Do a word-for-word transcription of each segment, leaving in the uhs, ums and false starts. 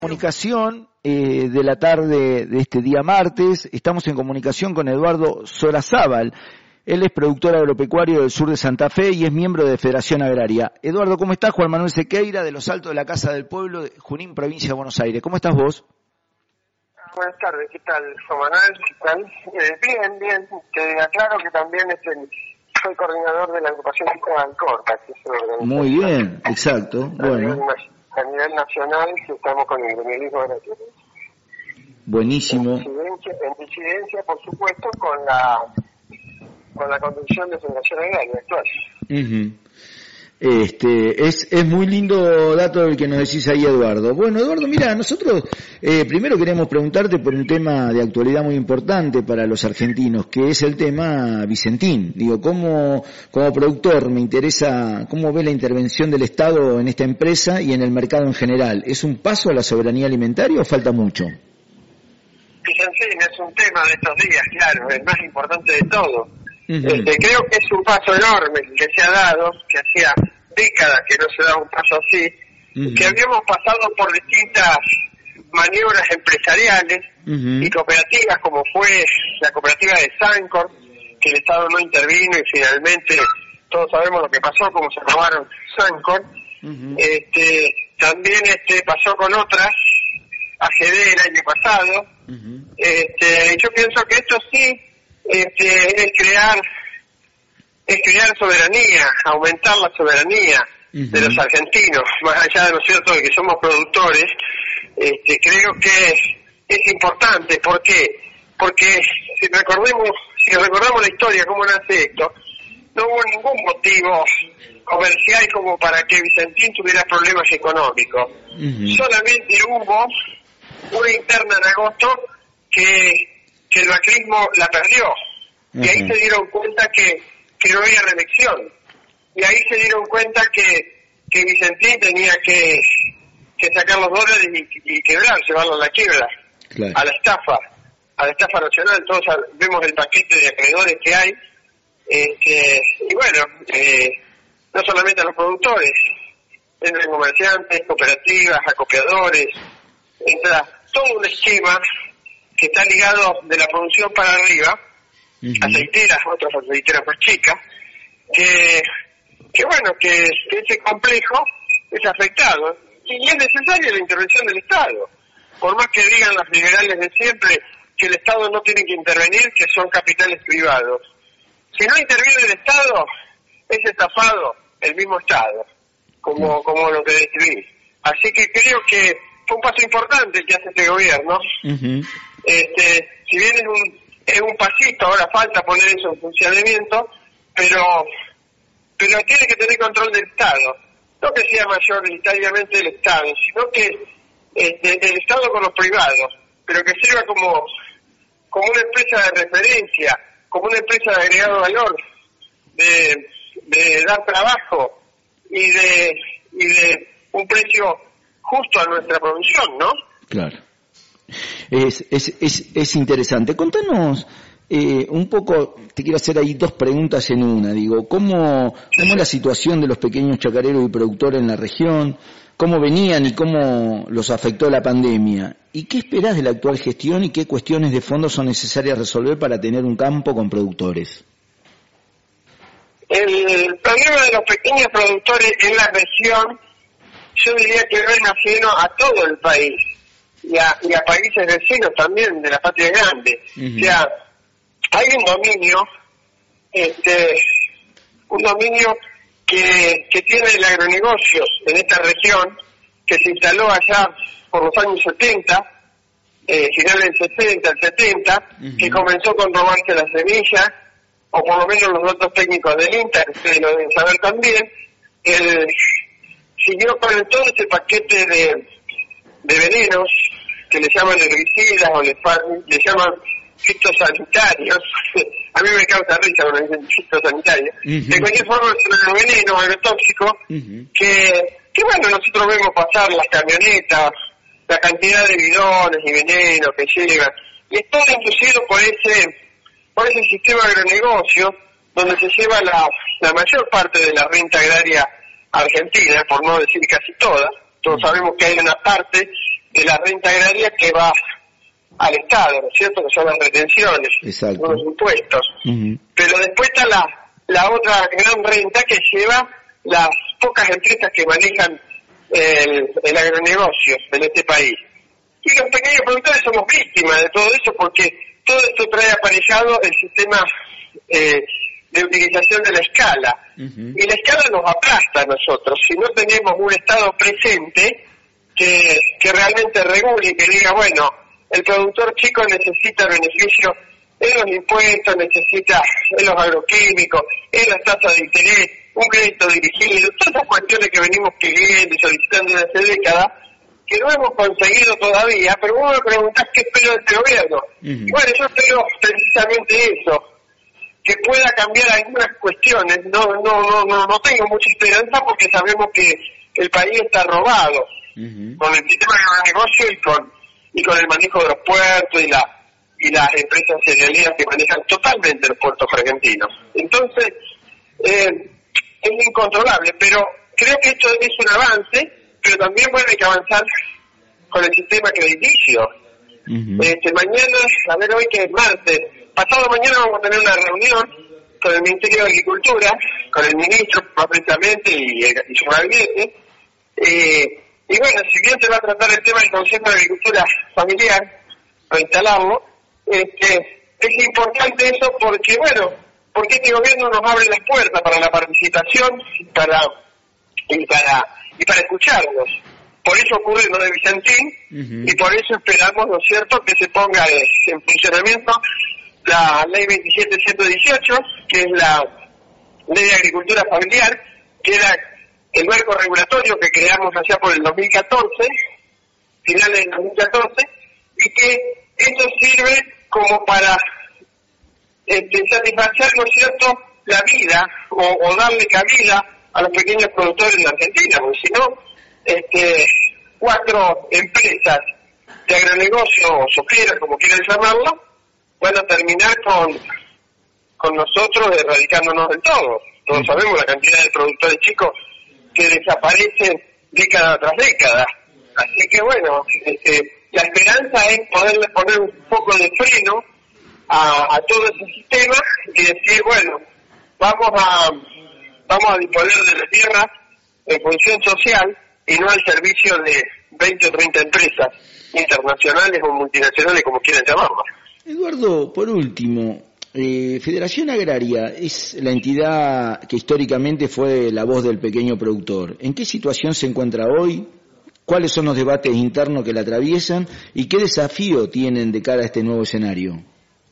Comunicación eh, de la tarde de este día martes, estamos en comunicación con Eduardo Sorazábal. Él es productor agropecuario del sur de Santa Fe y es miembro de Federación Agraria. Eduardo, ¿cómo estás? Juan Manuel Sequeira, de Los Altos de la Casa del Pueblo, de Junín, provincia de Buenos Aires. ¿Cómo estás vos? Buenas tardes, ¿qué tal, Juan Manuel? ¿Qué tal? Eh, bien, bien. Te aclaro que también es el, soy coordinador de la agrupación Cristóbal Alcorta, que es una organización. Muy bien, exacto. A Bueno. nivel, a nivel nacional, que estamos con el gremialismo de la tierra. Buenísimo. En disidencia, en disidencia, por supuesto, con la con la conducción de Federación Agraria actual. Uh-huh. Este, es, es muy lindo dato el que nos decís ahí, Eduardo. Bueno, Eduardo, mira, nosotros eh, primero queremos preguntarte por un tema de actualidad muy importante para los argentinos, que es el tema Vicentín. Digo, como, como productor me interesa cómo ve la intervención del Estado en esta empresa y en el mercado en general. ¿Es un paso a la soberanía alimentaria o falta mucho? Vicentín es un tema de estos días, claro, el más importante de todo. Uh-huh. Este, creo que es un paso enorme que se ha dado, que hacía décadas que no se daba un paso así, uh-huh. que habíamos pasado por distintas maniobras empresariales uh-huh. y cooperativas, como fue la cooperativa de Sancor, que el Estado no intervino y finalmente todos sabemos lo que pasó, cómo se robaron Sancor. Uh-huh. Este, también este pasó con otras, A G D el año pasado. Uh-huh. Este, yo pienso que esto sí Este, es crear es crear soberanía, aumentar la soberanía uh-huh. de los argentinos, más allá de, ¿no es cierto?, de que somos productores. Este, creo que es importante. ¿Por qué? Porque si recordemos, si recordamos la historia, cómo nace esto, no hubo ningún motivo comercial como para que Vicentín tuviera problemas económicos. Uh-huh. Solamente hubo una interna en agosto que que el macrismo la perdió, y ahí uh-huh. se dieron cuenta que, que no había reelección, y ahí se dieron cuenta que, que Vicentín tenía que, que sacar los dólares y, y quebrar, llevarlo a la quiebra, claro. a la estafa, a la estafa nacional. Todos vemos el paquete de acreedores que hay, este, y bueno, eh, no solamente a los productores, entran comerciantes, cooperativas, acopiadores, entra todo un esquema que está ligado de la producción para arriba, uh-huh. aceiteras, otras aceiteras más chicas, que, que bueno, que, que ese complejo es afectado. Y es necesaria la intervención del Estado. Por más que digan los liberales de siempre que el Estado no tiene que intervenir, que son capitales privados. Si no interviene el Estado, es estafado el mismo Estado, como, uh-huh. como lo que describí. Así que creo que fue un paso importante el que hace este gobierno. Uh-huh. Este, si bien es un, es un pasito, ahora falta poner eso en funcionamiento, pero pero tiene que tener control del Estado, no que sea mayoritariamente del Estado, sino que este, del Estado con los privados, pero que sirva como como una empresa de referencia, como una empresa de agregado valor, de, de dar trabajo y de y de un precio justo a nuestra producción, ¿no? Claro. Es, es, es, es interesante. Contanos eh, un poco, te quiero hacer ahí dos preguntas en una. Digo, ¿cómo, cómo es la situación de los pequeños chacareros y productores en la región? ¿Cómo venían y cómo los afectó la pandemia? ¿Y qué esperás de la actual gestión y qué cuestiones de fondo son necesarias resolver para tener un campo con productores? El problema de los pequeños productores en la región, yo diría que no es ajeno a todo el país. Y a, y a países vecinos también de la patria grande. Uh-huh. O sea, hay un dominio, este, un dominio que, que tiene el agronegocio en esta región, que se instaló allá por los años setenta, eh, finales del sesenta, el setenta, uh-huh. que comenzó con robarse la semilla, o por lo menos los datos técnicos del INTA, que ustedes lo deben saber también. El, siguió con todo ese paquete de de venenos que le llaman herbicidas o le, le llaman fitosanitarios. A mí me causa risa cuando dicen fitosanitarios. Uh-huh. De cualquier forma son los venenos agrotóxicos uh-huh. que, que bueno, nosotros vemos pasar las camionetas, la cantidad de bidones y venenos que llegan, y es todo inducido por ese por ese sistema agronegocio donde se lleva la, la mayor parte de la renta agraria argentina, por no decir casi toda. Todos sabemos que hay una parte de la renta agraria que va al Estado, ¿no es cierto?, que son las retenciones, exacto, los impuestos. Uh-huh. Pero después está la, la otra gran renta que lleva las pocas empresas que manejan el, el agronegocio en este país. Y los pequeños productores somos víctimas de todo eso porque todo esto trae aparejado el sistema eh, de utilización de la escala. Uh-huh. Y la escala nos aplasta a nosotros. Si no tenemos un Estado presente que, que realmente regule y que diga, bueno, el productor chico necesita beneficio en los impuestos, necesita en los agroquímicos, en las tasas de interés, un crédito dirigido, todas esas cuestiones que venimos pidiendo y solicitando desde hace décadas, que no hemos conseguido todavía, pero vos me preguntás qué espero de este gobierno. Uh-huh. Y bueno, yo espero precisamente eso, que pueda cambiar algunas cuestiones. No, no, no, no, no tengo mucha esperanza porque sabemos que el país está robado uh-huh. con el sistema de negocio y con y con el manejo de los puertos y la y las empresas cerealeras que manejan totalmente los puertos argentinos. Entonces, eh, es incontrolable, pero creo que esto es un avance, pero también bueno, hay que avanzar con el sistema crediticio. Uh-huh. Este, mañana, a ver hoy que es martes, pasado mañana vamos a tener una reunión con el Ministerio de Agricultura, con el ministro más precisamente y, y su gabinete, eh, y bueno, si bien se va a tratar el tema del Consejo de Agricultura Familiar, para instalarlo, este, es importante eso porque, bueno, porque este gobierno nos abre las puertas para la participación para, y para y para escucharnos. Por eso ocurre lo de Vicentín uh-huh. y por eso esperamos, ¿no es cierto?, que se ponga en funcionamiento la ley veintisiete ciento dieciocho, que es la ley de agricultura familiar, que era el marco regulatorio que creamos allá por el dos mil catorce, finales del dos mil catorce, y que esto sirve como para este, satisfacer, ¿no es cierto?, la vida o, o darle cabida a los pequeños productores en la Argentina, porque si no, este, cuatro empresas de agronegocio o societas, como quieran llamarlo, van a terminar con, con nosotros erradicándonos del todo. Todos sabemos la cantidad de productores chicos que desaparecen década tras década. Así que bueno, este, la esperanza es poderle poner un poco de freno a, a todo ese sistema y decir, bueno, vamos a vamos a disponer de la tierra en función social y no al servicio de veinte o treinta empresas internacionales o multinacionales, como quieran llamarlo. Eduardo, por último, eh, Federación Agraria es la entidad que históricamente fue la voz del pequeño productor. ¿En qué situación se encuentra hoy? ¿Cuáles son los debates internos que la atraviesan? ¿Y qué desafío tienen de cara a este nuevo escenario?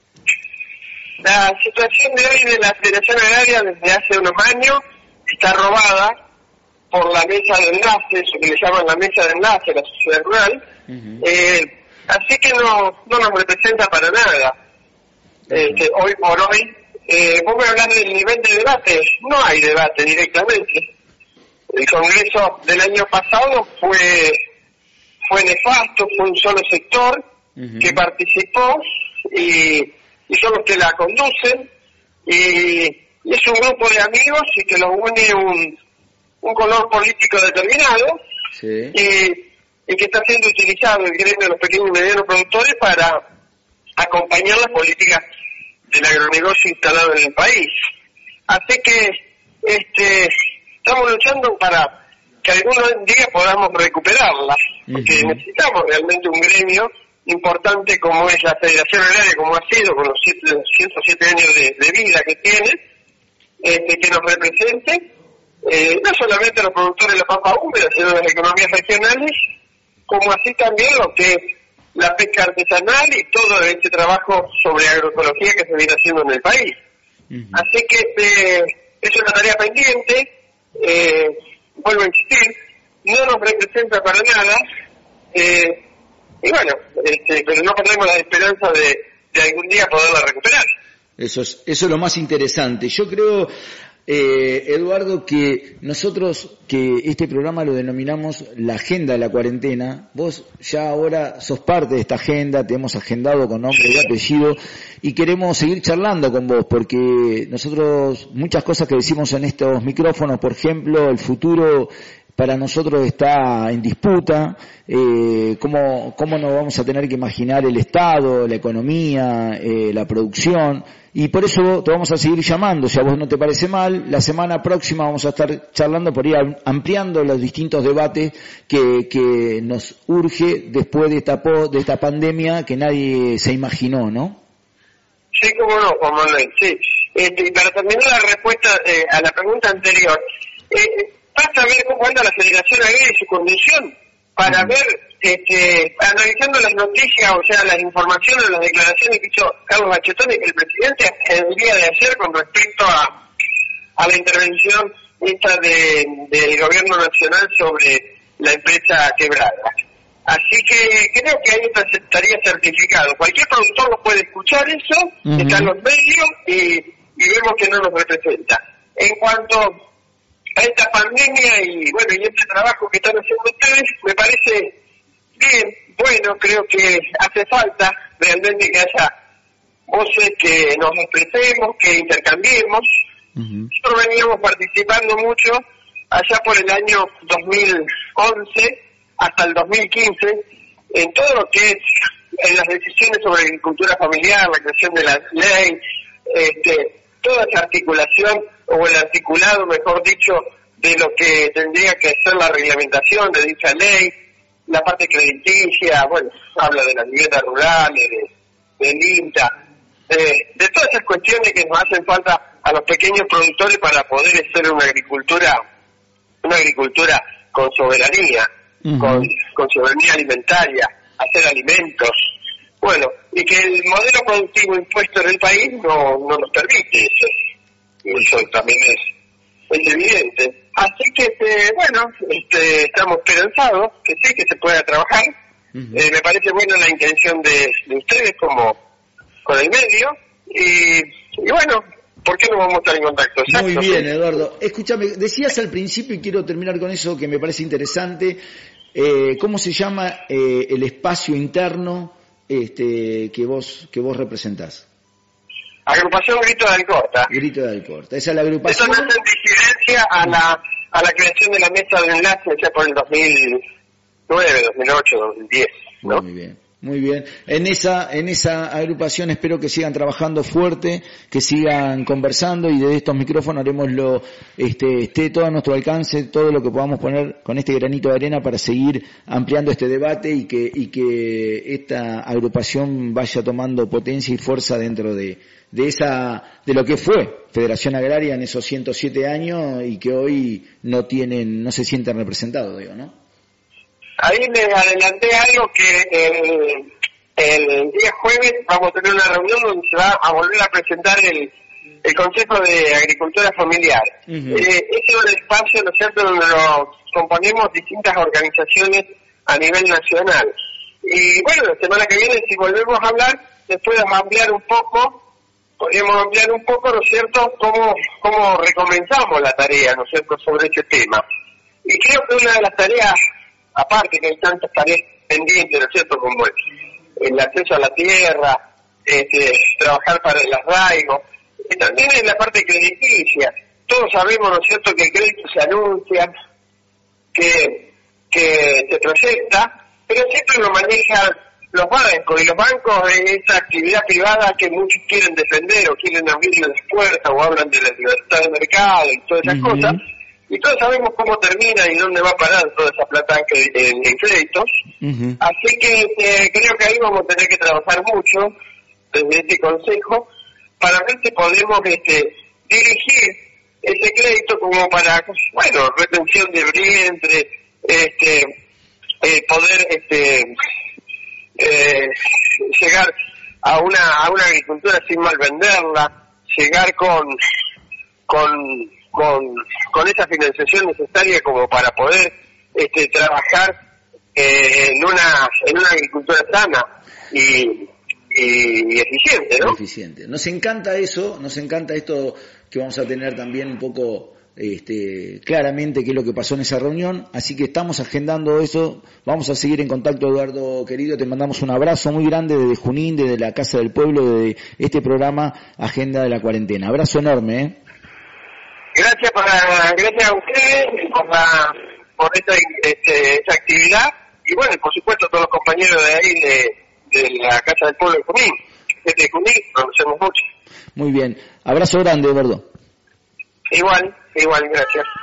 La situación de hoy de la Federación Agraria desde hace unos años está robada por la mesa de enlace, eso que le llaman la mesa de enlace, la sociedad rural, uh-huh. eh, así que no, no nos representa para nada. Uh-huh. Este, hoy por hoy, eh, vos me hablas del nivel de debate, no hay debate directamente. El Congreso del año pasado fue fue nefasto, fue un solo sector uh-huh. que participó y, y son los que la conducen y, y es un grupo de amigos y que los une un, un color político determinado sí. y, y que está siendo utilizado el gremio de los pequeños y medianos productores para acompañar las políticas del agronegocio instalado en el país. Así que este estamos luchando para que algún día podamos recuperarla, porque uh-huh. necesitamos realmente un gremio importante como es la Federación Agraria, como ha sido con los ciento siete años de, de vida que tiene, este, que nos represente, eh, no solamente los productores de la papa húmeda, sino las economías regionales, como así también lo que es la pesca artesanal y todo este trabajo sobre agroecología que se viene haciendo en el país. Uh-huh. Así que este, es una tarea pendiente. Eh, vuelvo a insistir, no nos representa para nada, eh, y bueno, este, pero no perdemos la esperanza de, de algún día poderla recuperar. Eso es, eso es lo más interesante. Yo creo, eh, Eduardo, que nosotros, que este programa lo denominamos la agenda de la cuarentena, vos ya ahora sos parte de esta agenda, te hemos agendado con nombre y apellido, y queremos seguir charlando con vos, porque nosotros, muchas cosas que decimos en estos micrófonos, por ejemplo, el futuro para nosotros está en disputa, eh, cómo, cómo nos vamos a tener que imaginar el Estado, la economía, eh, la producción, y por eso te vamos a seguir llamando, si a vos no te parece mal. La semana próxima vamos a estar charlando por ir ampliando los distintos debates que, que nos urge después de esta, de esta pandemia que nadie se imaginó, ¿no? Sí, cómo no, Juan Manuel, sí. Este, y para terminar la respuesta eh, a la pregunta anterior, eh, basta ver cómo anda la Federación Agraria y su condición para ver, este, analizando las noticias, o sea, las informaciones, las declaraciones que hizo Carlos Bachetón y el presidente el día de ayer con respecto a, a la intervención esta de, del gobierno nacional sobre la empresa quebrada. Así que creo que ahí estaría certificado. Cualquier productor lo puede escuchar eso, uh-huh. Está en los medios y, y vemos que no nos representa. En cuanto a esta pandemia y bueno y este trabajo que están haciendo ustedes, me parece bien, bueno, creo que hace falta realmente que haya voces que nos expresemos, que intercambiemos. Uh-huh. Nosotros veníamos participando mucho allá por el año dos mil once hasta el dos mil quince en todo lo que es en las decisiones sobre agricultura familiar, la creación de la ley, este, toda esa articulación, o el articulado, mejor dicho, de lo que tendría que ser la reglamentación de dicha ley, la parte crediticia, bueno, habla de las viviendas rurales, de, del INTA, eh, de todas esas cuestiones que nos hacen falta a los pequeños productores para poder hacer una agricultura, una agricultura con soberanía, uh-huh. con, con soberanía alimentaria, hacer alimentos, bueno, y que el modelo productivo impuesto en el país no, no nos permite eso, y eso también es, es evidente. Así que, este, bueno, este, estamos esperanzados que sí, que se pueda trabajar. Uh-huh. Eh, me parece buena la intención de, de ustedes como con el medio, y, y bueno, ¿por qué no vamos a estar en contacto? Exacto. Muy bien, Eduardo. Escúchame, decías al principio, y quiero terminar con eso que me parece interesante, eh, ¿cómo se llama eh, el espacio interno este, que vos que vos representás? Agrupación Grito de Alcorta. Grito de Alcorta. Esa es la agrupación. Eso no es en disidencia a la, a la creación de la mesa de enlace ya por el dos mil nueve, dos mil ocho, dos mil diez, ¿no? Muy bien. Muy bien. En esa, en esa agrupación espero que sigan trabajando fuerte, que sigan conversando, y desde estos micrófonos haremos lo, este, esté todo a nuestro alcance, todo lo que podamos poner con este granito de arena para seguir ampliando este debate y que, y que esta agrupación vaya tomando potencia y fuerza dentro de, de esa, de lo que fue Federación Agraria en esos ciento siete años y que hoy no tienen, no se sienten representados, digo, ¿no? Ahí les adelanté algo que el, el día jueves vamos a tener una reunión donde se va a volver a presentar el, el Consejo de Agricultura Familiar. Uh-huh. Eh, ese es un espacio, ¿no es cierto?, donde lo componemos distintas organizaciones a nivel nacional. Y bueno, la semana que viene, si volvemos a hablar, después vamos a ampliar un poco, podríamos ampliar un poco, ¿no es cierto?, cómo, cómo recomenzamos la tarea, ¿no es cierto?, sobre ese tema. Y creo que una de las tareas, aparte que hay tantas tareas pendientes, ¿no es cierto?, como el, el acceso a la tierra, este, trabajar para el arraigo, y también en la parte crediticia. Todos sabemos, ¿no es cierto?, que el crédito se anuncia, que, que se proyecta, pero siempre lo manejan los bancos, y los bancos en esta actividad privada que muchos quieren defender o quieren abrirle las puertas o hablan de la libertad de mercado y todas esas uh-huh. cosas. Y todos sabemos cómo termina y dónde va a parar toda esa plata en, en créditos. Uh-huh. Así que eh, creo que ahí vamos a tener que trabajar mucho desde este consejo para ver si podemos este, dirigir ese crédito como para, bueno, retención de vientre, este, eh, poder este, eh, llegar a una a una agricultura sin mal venderla, llegar con con con con esa financiación necesaria como para poder este trabajar eh, en una en una agricultura sana y, y, y eficiente, ¿no? Eficiente. Nos encanta eso, nos encanta esto que vamos a tener también un poco este claramente qué es lo que pasó en esa reunión, así que estamos agendando eso, vamos a seguir en contacto, Eduardo querido, te mandamos un abrazo muy grande desde Junín, desde la Casa del Pueblo, de este programa Agenda de la Cuarentena. Abrazo enorme, ¿eh? Gracias para, gracias a ustedes por la, por esta, este, esta actividad, y bueno, por supuesto todos los compañeros de ahí de, de la Casa del Pueblo de Junín, gente de Junín, conocemos mucho. Muy bien, abrazo grande, Eduardo. Igual, igual, gracias.